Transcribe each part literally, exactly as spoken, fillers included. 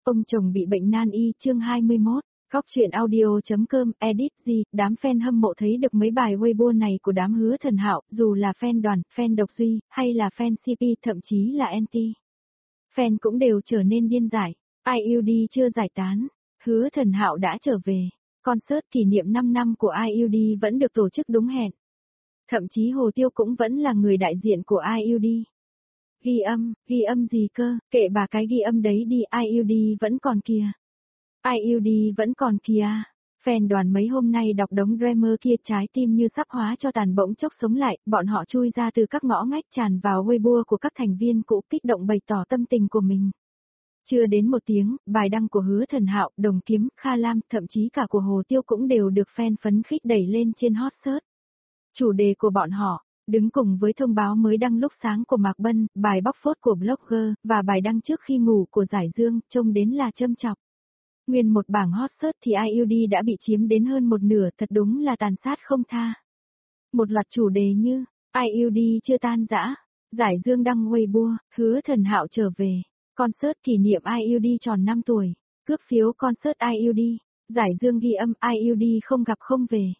Ông chồng bị bệnh nan y chương hai mươi mốt. Góc truyện audio.com, edit gì, đám fan hâm mộ thấy được mấy bài Weibo này của đám Hứa Thần Hạo, dù là fan đoàn, fan độc duy, hay là fan xê pê, thậm chí là anti. Fan cũng đều trở nên điên dại, i u đê chưa giải tán, Hứa Thần Hạo đã trở về, concert kỷ niệm năm năm của i u đê vẫn được tổ chức đúng hẹn. Thậm chí Hồ Tiêu cũng vẫn là người đại diện của i u đê. Ghi âm, ghi âm gì cơ, kệ bà cái ghi âm đấy đi, i u đê vẫn còn kìa. i u đê vẫn còn kìa. Fan đoàn mấy hôm nay đọc đống drama kia trái tim như sắp hóa cho tàn bỗng chốc sống lại, bọn họ chui ra từ các ngõ ngách tràn vào Weibo của các thành viên cũ kích động bày tỏ tâm tình của mình. Chưa đến một tiếng, bài đăng của Hứa Thần Hạo, Đồng Kiếm, Kha Lam, thậm chí cả của Hồ Tiêu cũng đều được fan phấn khích đẩy lên trên hot search. Chủ đề của bọn họ, đứng cùng với thông báo mới đăng lúc sáng của Mạc Bân, bài bóc phốt của blogger, và bài đăng trước khi ngủ của Giải Dương, trông đến là châm chọc. Nguyên một bảng hot search thì i u đê đã bị chiếm đến hơn một nửa, thật đúng là tàn sát không tha. Một loạt chủ đề như, i u đê chưa tan rã, Giải Dương đăng Weibo, Hứa Thần Hạo trở về, concert kỷ niệm i u đê tròn năm tuổi, cướp phiếu concert i u đê, Giải Dương ghi âm i u đê không gặp không về.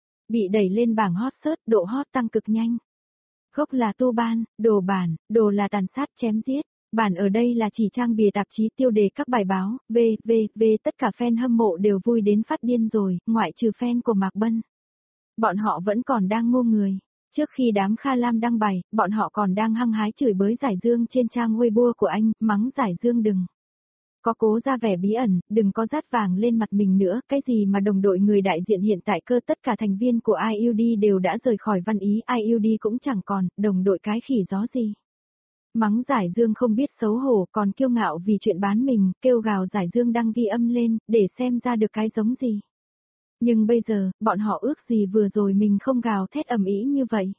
Bị đẩy lên bảng hot search, độ hot tăng cực nhanh. Gốc là tu ban, đồ bản, đồ là tàn sát chém giết. Bản ở đây là chỉ trang bìa tạp chí tiêu đề các bài báo, v, v, v, tất cả fan hâm mộ đều vui đến phát điên rồi, ngoại trừ fan của Mạc Bân. Bọn họ vẫn còn đang ngô người. Trước khi đám Kha Lam đăng bài, bọn họ còn đang hăng hái chửi bới Giải Dương trên trang Weibo của anh, mắng Giải Dương đừng có cố ra vẻ bí ẩn, đừng có dát vàng lên mặt mình nữa, cái gì mà đồng đội người đại diện hiện tại cơ, tất cả thành viên của i u đê đều đã rời khỏi Văn Ý, i u đê cũng chẳng còn, đồng đội cái khỉ gió gì. Mắng Giải Dương không biết xấu hổ, còn kiêu ngạo vì chuyện bán mình, kêu gào Giải Dương đăng ghi âm lên, để xem ra được cái giống gì. Nhưng bây giờ, bọn họ ước gì vừa rồi mình không gào thét ầm ĩ như vậy.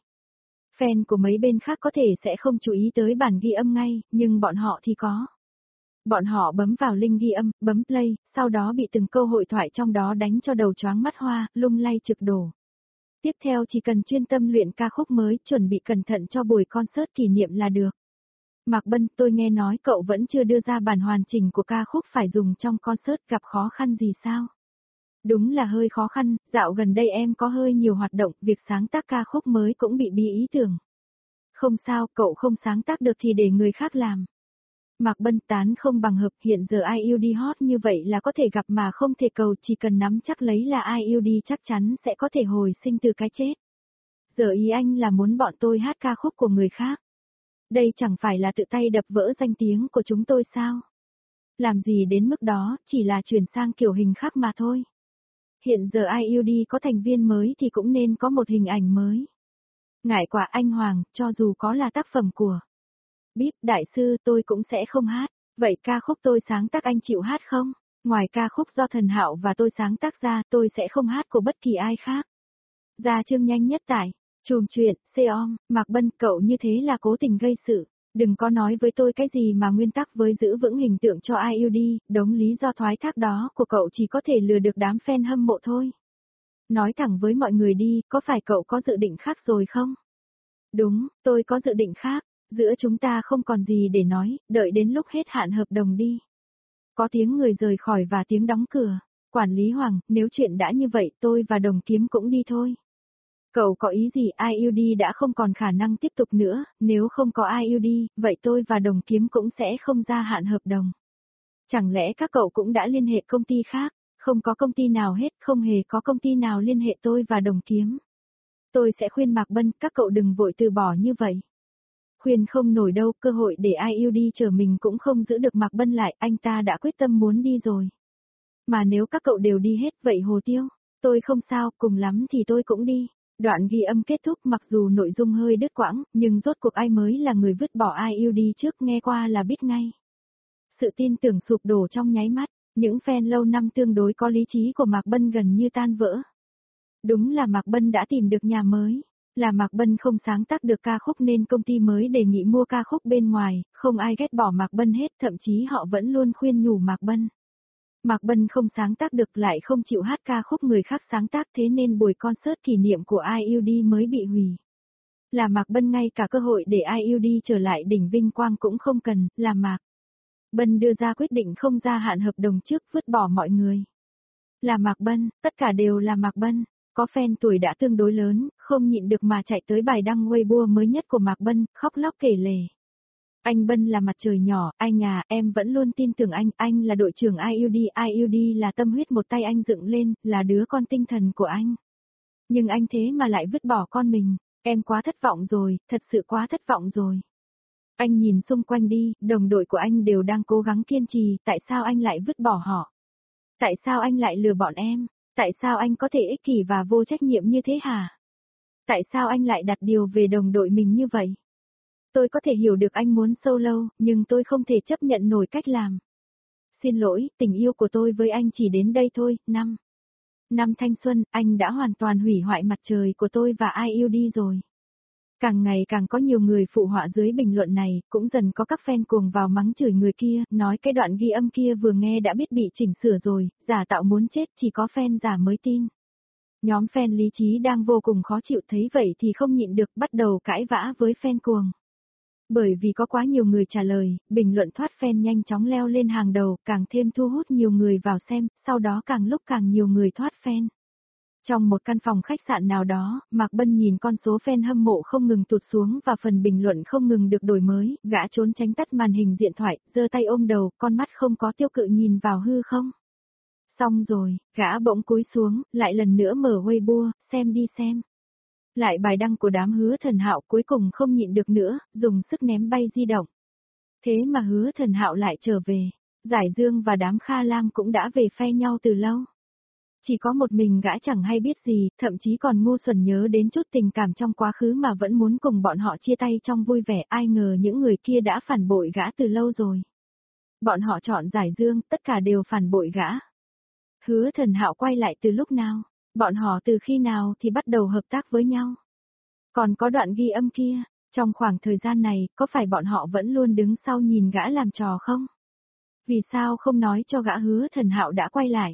Fan của mấy bên khác có thể sẽ không chú ý tới bản ghi âm ngay, nhưng bọn họ thì có. Bọn họ bấm vào link ghi âm, bấm play, sau đó bị từng câu hội thoại trong đó đánh cho đầu choáng mắt hoa, lung lay trực đổ. Tiếp theo chỉ cần chuyên tâm luyện ca khúc mới, chuẩn bị cẩn thận cho buổi concert kỷ niệm là được. Mạc Bân, tôi nghe nói cậu vẫn chưa đưa ra bản hoàn chỉnh của ca khúc phải dùng trong concert, gặp khó khăn gì sao? Đúng là hơi khó khăn, dạo gần đây em có hơi nhiều hoạt động, việc sáng tác ca khúc mới cũng bị bí ý tưởng. Không sao, cậu không sáng tác được thì để người khác làm. Mạc Bân, tán không bằng hợp, hiện giờ i u đê hot như vậy là có thể gặp mà không thể cầu, chỉ cần nắm chắc lấy là i u đê chắc chắn sẽ có thể hồi sinh từ cái chết. Giờ ý anh là muốn bọn tôi hát ca khúc của người khác. Đây chẳng phải là tự tay đập vỡ danh tiếng của chúng tôi sao? Làm gì đến mức đó, chỉ là chuyển sang kiểu hình khác mà thôi. Hiện giờ i u đê có thành viên mới thì cũng nên có một hình ảnh mới. Ngại quả anh Hoàng, cho dù có là tác phẩm của Bíp đại sư tôi cũng sẽ không hát. Vậy ca khúc tôi sáng tác anh chịu hát không? Ngoài ca khúc do Thần Hạo và tôi sáng tác ra, tôi sẽ không hát của bất kỳ ai khác. Ra chương nhanh nhất tải. Chùm chuyện, Xeom, Mạc Bân, cậu như thế là cố tình gây sự. Đừng có nói với tôi cái gì mà nguyên tắc với giữ vững hình tượng cho i u đê, đống lý do thoái thác đó của cậu chỉ có thể lừa được đám fan hâm mộ thôi. Nói thẳng với mọi người đi, có phải cậu có dự định khác rồi không? Đúng, tôi có dự định khác. Giữa chúng ta không còn gì để nói, đợi đến lúc hết hạn hợp đồng đi. Có tiếng người rời khỏi và tiếng đóng cửa. Quản lý Hoàng, nếu chuyện đã như vậy tôi và Đồng Kiếm cũng đi thôi. Cậu có ý gì, i u đê đã không còn khả năng tiếp tục nữa, nếu không có i u đê, vậy tôi và Đồng Kiếm cũng sẽ không gia hạn hợp đồng. Chẳng lẽ các cậu cũng đã liên hệ công ty khác? Không có công ty nào hết, không hề có công ty nào liên hệ tôi và Đồng Kiếm. Tôi sẽ khuyên Mạc Bân, các cậu đừng vội từ bỏ như vậy. Khuyên không nổi đâu, cơ hội để i u đê chờ mình cũng không giữ được Mạc Bân lại, anh ta đã quyết tâm muốn đi rồi. Mà nếu các cậu đều đi hết, vậy Hồ Tiêu, tôi không sao, cùng lắm thì tôi cũng đi. Đoạn ghi âm kết thúc, mặc dù nội dung hơi đứt quãng, nhưng rốt cuộc ai mới là người vứt bỏ i u đê trước, nghe qua là biết ngay. Sự tin tưởng sụp đổ trong nháy mắt, những fan lâu năm tương đối có lý trí của Mạc Bân gần như tan vỡ. Đúng là Mạc Bân đã tìm được nhà mới. Là Mạc Bân không sáng tác được ca khúc nên công ty mới đề nghị mua ca khúc bên ngoài, không ai ghét bỏ Mạc Bân hết, thậm chí họ vẫn luôn khuyên nhủ Mạc Bân. Mạc Bân không sáng tác được lại không chịu hát ca khúc người khác sáng tác, thế nên buổi concert kỷ niệm của i u đê mới bị hủy. Là Mạc Bân ngay cả cơ hội để i u đê trở lại đỉnh vinh quang cũng không cần, là Mạc Bân đưa ra quyết định không gia hạn hợp đồng trước vứt bỏ mọi người. Là Mạc Bân, tất cả đều là Mạc Bân. Có fan tuổi đã tương đối lớn, không nhịn được mà chạy tới bài đăng Weibo mới nhất của Mạc Bân, khóc lóc kể lể. Anh Bân là mặt trời nhỏ, anh à, em vẫn luôn tin tưởng anh, anh là đội trưởng i u đê, i u đê là tâm huyết một tay anh dựng lên, là đứa con tinh thần của anh. Nhưng anh thế mà lại vứt bỏ con mình, em quá thất vọng rồi, thật sự quá thất vọng rồi. Anh nhìn xung quanh đi, đồng đội của anh đều đang cố gắng kiên trì, tại sao anh lại vứt bỏ họ? Tại sao anh lại lừa bọn em? Tại sao anh có thể ích kỷ và vô trách nhiệm như thế hả? Tại sao anh lại đặt điều về đồng đội mình như vậy? Tôi có thể hiểu được anh muốn solo, nhưng tôi không thể chấp nhận nổi cách làm. Xin lỗi, tình yêu của tôi với anh chỉ đến đây thôi, năm. Năm thanh xuân, anh đã hoàn toàn hủy hoại mặt trời của tôi và i u đê rồi. Càng ngày càng có nhiều người phụ họa dưới bình luận này, cũng dần có các fan cuồng vào mắng chửi người kia, nói cái đoạn ghi âm kia vừa nghe đã biết bị chỉnh sửa rồi, giả tạo muốn chết chỉ có fan giả mới tin. Nhóm fan lý trí đang vô cùng khó chịu thấy vậy thì không nhịn được bắt đầu cãi vã với fan cuồng. Bởi vì có quá nhiều người trả lời, bình luận thoát fan nhanh chóng leo lên hàng đầu, càng thêm thu hút nhiều người vào xem, sau đó càng lúc càng nhiều người thoát fan. Trong một căn phòng khách sạn nào đó, Mạc Bân nhìn con số fan hâm mộ không ngừng tụt xuống và phần bình luận không ngừng được đổi mới, gã trốn tránh tắt màn hình điện thoại, giơ tay ôm đầu, con mắt không có tiêu cự nhìn vào hư không. Xong rồi, gã bỗng cúi xuống, lại lần nữa mở Weibo, xem đi xem. Lại bài đăng của đám Hứa Thần Hạo cuối cùng không nhịn được nữa, dùng sức ném bay di động. Thế mà Hứa Thần Hạo lại trở về, Giải Dương và đám Kha Lam cũng đã về phe nhau từ lâu. Chỉ có một mình gã chẳng hay biết gì, thậm chí còn ngu xuẩn nhớ đến chút tình cảm trong quá khứ mà vẫn muốn cùng bọn họ chia tay trong vui vẻ, ai ngờ những người kia đã phản bội gã từ lâu rồi. Bọn họ chọn Giải Dương, tất cả đều phản bội gã. Hứa Thần Hạo quay lại từ lúc nào? Bọn họ từ khi nào thì bắt đầu hợp tác với nhau? Còn có đoạn ghi âm kia, trong khoảng thời gian này, có phải bọn họ vẫn luôn đứng sau nhìn gã làm trò không? Vì sao không nói cho gã Hứa Thần Hạo đã quay lại?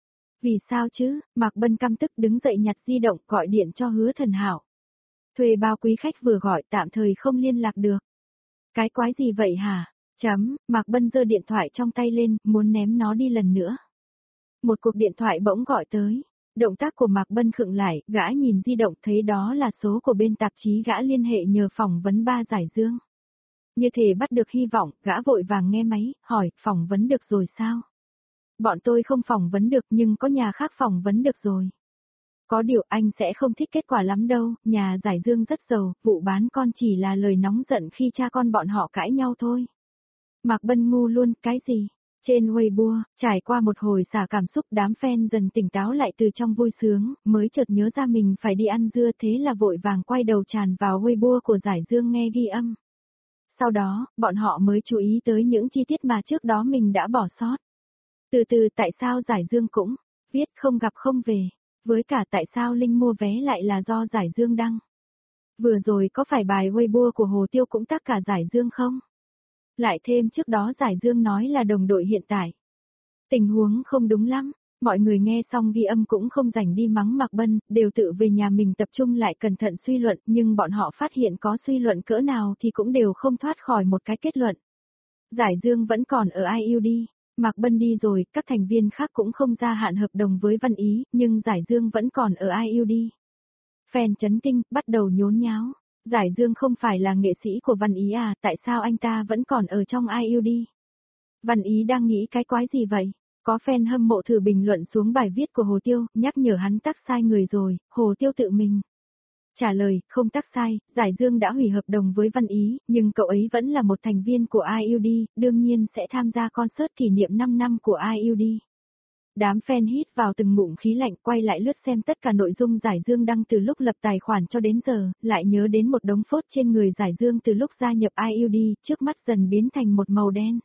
Vì sao chứ? Mạc Bân căm tức đứng dậy nhặt di động gọi điện cho Hứa Thần Hạo. Thuê bao quý khách vừa gọi tạm thời không liên lạc được. Cái quái gì vậy hả? Chấm, Mạc Bân giơ điện thoại trong tay lên, muốn ném nó đi lần nữa. Một cuộc điện thoại bỗng gọi tới. Động tác của Mạc Bân khựng lại, gã nhìn di động thấy đó là số của bên tạp chí gã liên hệ nhờ phỏng vấn ba Giải Dương. Như thể bắt được hy vọng, gã vội vàng nghe máy, hỏi, phỏng vấn được rồi sao? Bọn tôi không phỏng vấn được nhưng có nhà khác phỏng vấn được rồi. Có điều anh sẽ không thích kết quả lắm đâu, nhà Giải Dương rất giàu, vụ bán con chỉ là lời nóng giận khi cha con bọn họ cãi nhau thôi. Mạc Bân ngu luôn, cái gì? Trên Weibo, trải qua một hồi xả cảm xúc đám fan dần tỉnh táo lại từ trong vui sướng, mới chợt nhớ ra mình phải đi ăn dưa thế là vội vàng quay đầu tràn vào Weibo của Giải Dương nghe ghi âm. Sau đó, bọn họ mới chú ý tới những chi tiết mà trước đó mình đã bỏ sót. Từ từ tại sao Giải Dương cũng viết không gặp không về, với cả tại sao Linh mua vé lại là do Giải Dương đăng. Vừa rồi có phải bài Weibo của Hồ Tiêu cũng tác cả Giải Dương không? Lại thêm trước đó Giải Dương nói là đồng đội hiện tại. Tình huống không đúng lắm, mọi người nghe xong ghi âm cũng không rảnh đi mắng Mạc Bân, đều tự về nhà mình tập trung lại cẩn thận suy luận, nhưng bọn họ phát hiện có suy luận cỡ nào thì cũng đều không thoát khỏi một cái kết luận. Giải Dương vẫn còn ở i u đê, Mạc Bân đi rồi, các thành viên khác cũng không gia hạn hợp đồng với Văn Ý, nhưng Giải Dương vẫn còn ở i u đê. Fan chấn kinh, bắt đầu nhốn nháo. Giải Dương không phải là nghệ sĩ của Văn Ý à, tại sao anh ta vẫn còn ở trong i u đê? Văn Ý đang nghĩ cái quái gì vậy? Có fan hâm mộ thử bình luận xuống bài viết của Hồ Tiêu, nhắc nhở hắn tắc sai người rồi, Hồ Tiêu tự mình trả lời, không tắc sai, Giải Dương đã hủy hợp đồng với Văn Ý, nhưng cậu ấy vẫn là một thành viên của i u đê, đương nhiên sẽ tham gia concert kỷ niệm năm năm của i u đê. Đám fan hít vào từng ngụm khí lạnh quay lại lướt xem tất cả nội dung Giải Dương đăng từ lúc lập tài khoản cho đến giờ, lại nhớ đến một đống phốt trên người Giải Dương từ lúc gia nhập i u đê, trước mắt dần biến thành một màu đen.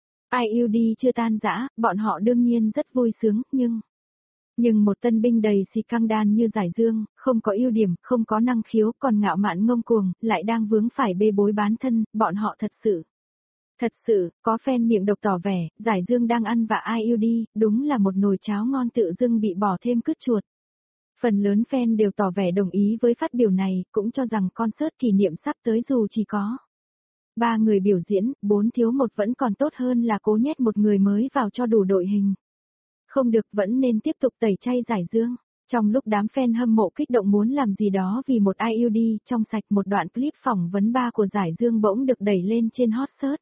i u đê chưa tan rã, bọn họ đương nhiên rất vui sướng, nhưng... Nhưng một tân binh đầy xì căng đan như Giải Dương, không có ưu điểm, không có năng khiếu, còn ngạo mạn ngông cuồng, lại đang vướng phải bê bối bán thân, bọn họ thật sự... Thật sự, có fan miệng độc tỏ vẻ, Giải Dương đang ăn vạ i u đê, đúng là một nồi cháo ngon tự dưng bị bỏ thêm cứt chuột. Phần lớn fan đều tỏ vẻ đồng ý với phát biểu này, cũng cho rằng concert kỷ niệm sắp tới dù chỉ có Ba người biểu diễn, bốn thiếu một vẫn còn tốt hơn là cố nhét một người mới vào cho đủ đội hình. Không được, vẫn nên tiếp tục tẩy chay Giải Dương. Trong lúc đám fan hâm mộ kích động muốn làm gì đó vì một i u đê trong sạch, một đoạn clip phỏng vấn ba của Giải Dương bỗng được đẩy lên trên hot search.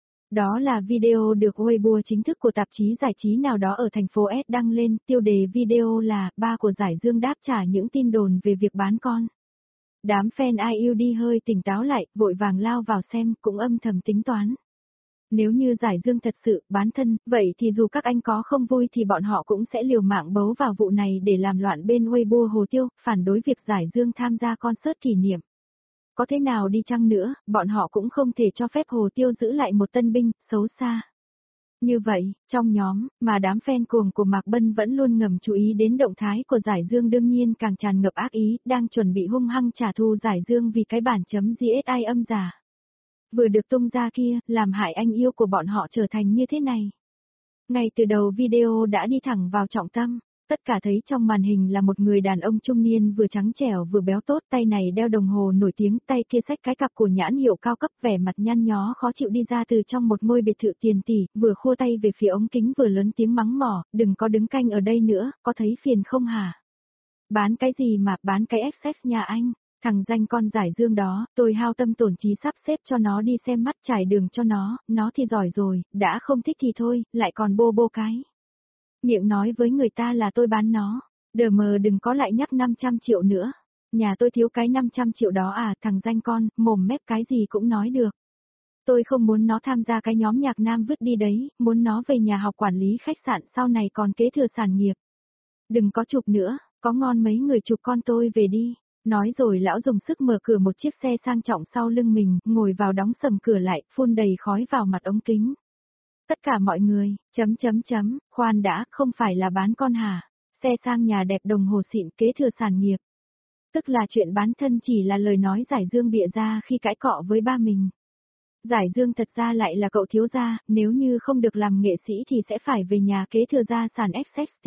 Đó là video được Weibo chính thức của tạp chí giải trí nào đó ở thành phố S đăng lên, tiêu đề video là ba của Giải Dương đáp trả những tin đồn về việc bán con. Đám fan i u đê hơi tỉnh táo lại, vội vàng lao vào xem, cũng âm thầm tính toán. Nếu như Giải Dương thật sự bán thân, vậy thì dù các anh có không vui thì bọn họ cũng sẽ liều mạng bấu vào vụ này để làm loạn bên Weibo Hồ Tiêu, phản đối việc Giải Dương tham gia concert kỷ niệm. Có thế nào đi chăng nữa, bọn họ cũng không thể cho phép Hồ Tiêu giữ lại một tân binh, xấu xa. Như vậy, trong nhóm, mà đám fan cuồng của Mạc Bân vẫn luôn ngầm chú ý đến động thái của Giải Dương đương nhiên càng tràn ngập ác ý, đang chuẩn bị hung hăng trả thù Giải Dương vì cái bản chấm giê ét i âm giả. Vừa được tung ra kia, làm hại anh yêu của bọn họ trở thành như thế này. Ngay từ đầu video đã đi thẳng vào trọng tâm. Tất cả thấy trong màn hình là một người đàn ông trung niên vừa trắng trẻo vừa béo tốt, tay này đeo đồng hồ nổi tiếng, tay kia xách cái cặp của nhãn hiệu cao cấp, vẻ mặt nhăn nhó khó chịu đi ra từ trong một ngôi biệt thự tiền tỷ, vừa khua tay về phía ống kính vừa lớn tiếng mắng mỏ, đừng có đứng canh ở đây nữa, có thấy phiền không hả? Bán cái gì mà, bán cái ép ét nhà anh, thằng danh con Giải Dương đó, tôi hao tâm tổn trí sắp xếp cho nó đi xem mắt trải đường cho nó, nó thì giỏi rồi, đã không thích thì thôi, lại còn bô bô cái. Miệng nói với người ta là tôi bán nó, đờ mờ đừng có lại nhắc năm trăm triệu nữa. Nhà tôi thiếu cái năm trăm triệu đó à, thằng danh con, mồm mép cái gì cũng nói được. Tôi không muốn nó tham gia cái nhóm nhạc nam vứt đi đấy, muốn nó về nhà học quản lý khách sạn sau này còn kế thừa sản nghiệp. Đừng có chụp nữa, có ngon mấy người chụp con tôi về đi. Nói rồi lão dùng sức mở cửa một chiếc xe sang trọng sau lưng mình, ngồi vào đóng sầm cửa lại, phun đầy khói vào mặt ống kính. Tất cả mọi người, chấm chấm chấm, khoan đã, không phải là bán con hả? Xe sang nhà đẹp đồng hồ xịn kế thừa sản nghiệp. Tức là chuyện bán thân chỉ là lời nói Giải Dương bịa ra khi cãi cọ với ba mình. Giải Dương thật ra lại là cậu thiếu gia, nếu như không được làm nghệ sĩ thì sẽ phải về nhà kế thừa gia sản ép ét tê.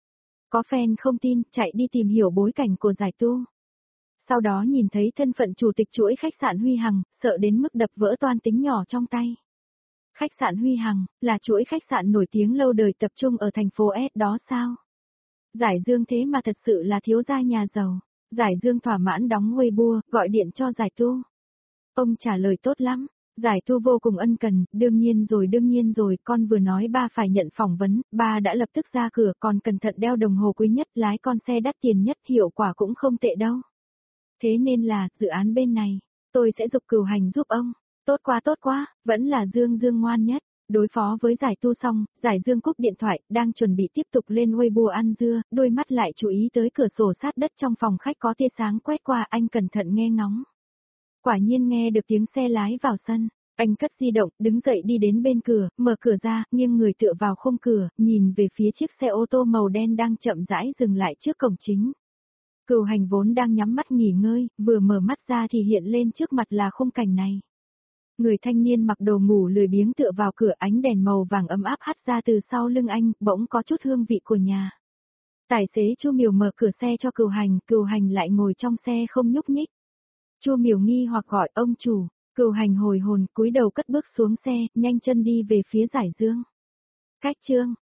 Có fan không tin, chạy đi tìm hiểu bối cảnh của Giải Tu. Sau đó nhìn thấy thân phận chủ tịch chuỗi khách sạn Huy Hằng, sợ đến mức đập vỡ toan tính nhỏ trong tay. Khách sạn Huy Hằng, là chuỗi khách sạn nổi tiếng lâu đời tập trung ở thành phố S đó sao? Giải Dương thế mà thật sự là thiếu gia nhà giàu. Giải Dương thỏa mãn đóng Weibo, gọi điện cho Giải Tu. Ông trả lời tốt lắm. Giải Tu vô cùng ân cần, đương nhiên rồi đương nhiên rồi, con vừa nói ba phải nhận phỏng vấn, ba đã lập tức ra cửa, còn cẩn thận đeo đồng hồ quý nhất, lái con xe đắt tiền nhất, hiệu quả cũng không tệ đâu. Thế nên là, dự án bên này, tôi sẽ giục Cửu Hành giúp ông. Tốt quá tốt quá, vẫn là Dương Dương ngoan nhất. Đối phó với Giải Tu xong, Giải Dương cúp điện thoại, đang chuẩn bị tiếp tục lên Weibo ăn dưa, đôi mắt lại chú ý tới cửa sổ sát đất trong phòng khách có tia sáng quét qua, anh cẩn thận nghe ngóng. Quả nhiên nghe được tiếng xe lái vào sân, anh cất di động, đứng dậy đi đến bên cửa, mở cửa ra, nghiêng người tựa vào khung cửa, nhìn về phía chiếc xe ô tô màu đen đang chậm rãi dừng lại trước cổng chính. Cửu Hành vốn đang nhắm mắt nghỉ ngơi, vừa mở mắt ra thì hiện lên trước mặt là khung cảnh này. Người thanh niên mặc đồ ngủ lười biếng tựa vào cửa, ánh đèn màu vàng ấm áp hắt ra từ sau lưng anh, bỗng có chút hương vị của nhà. Tài xế Chu Miểu mở cửa xe cho Cửu Hành, Cửu Hành lại ngồi trong xe không nhúc nhích. Chu Miểu nghi hoặc gọi ông chủ, Cửu Hành hồi hồn, cúi đầu cất bước xuống xe, nhanh chân đi về phía Giải Dương. Cách chương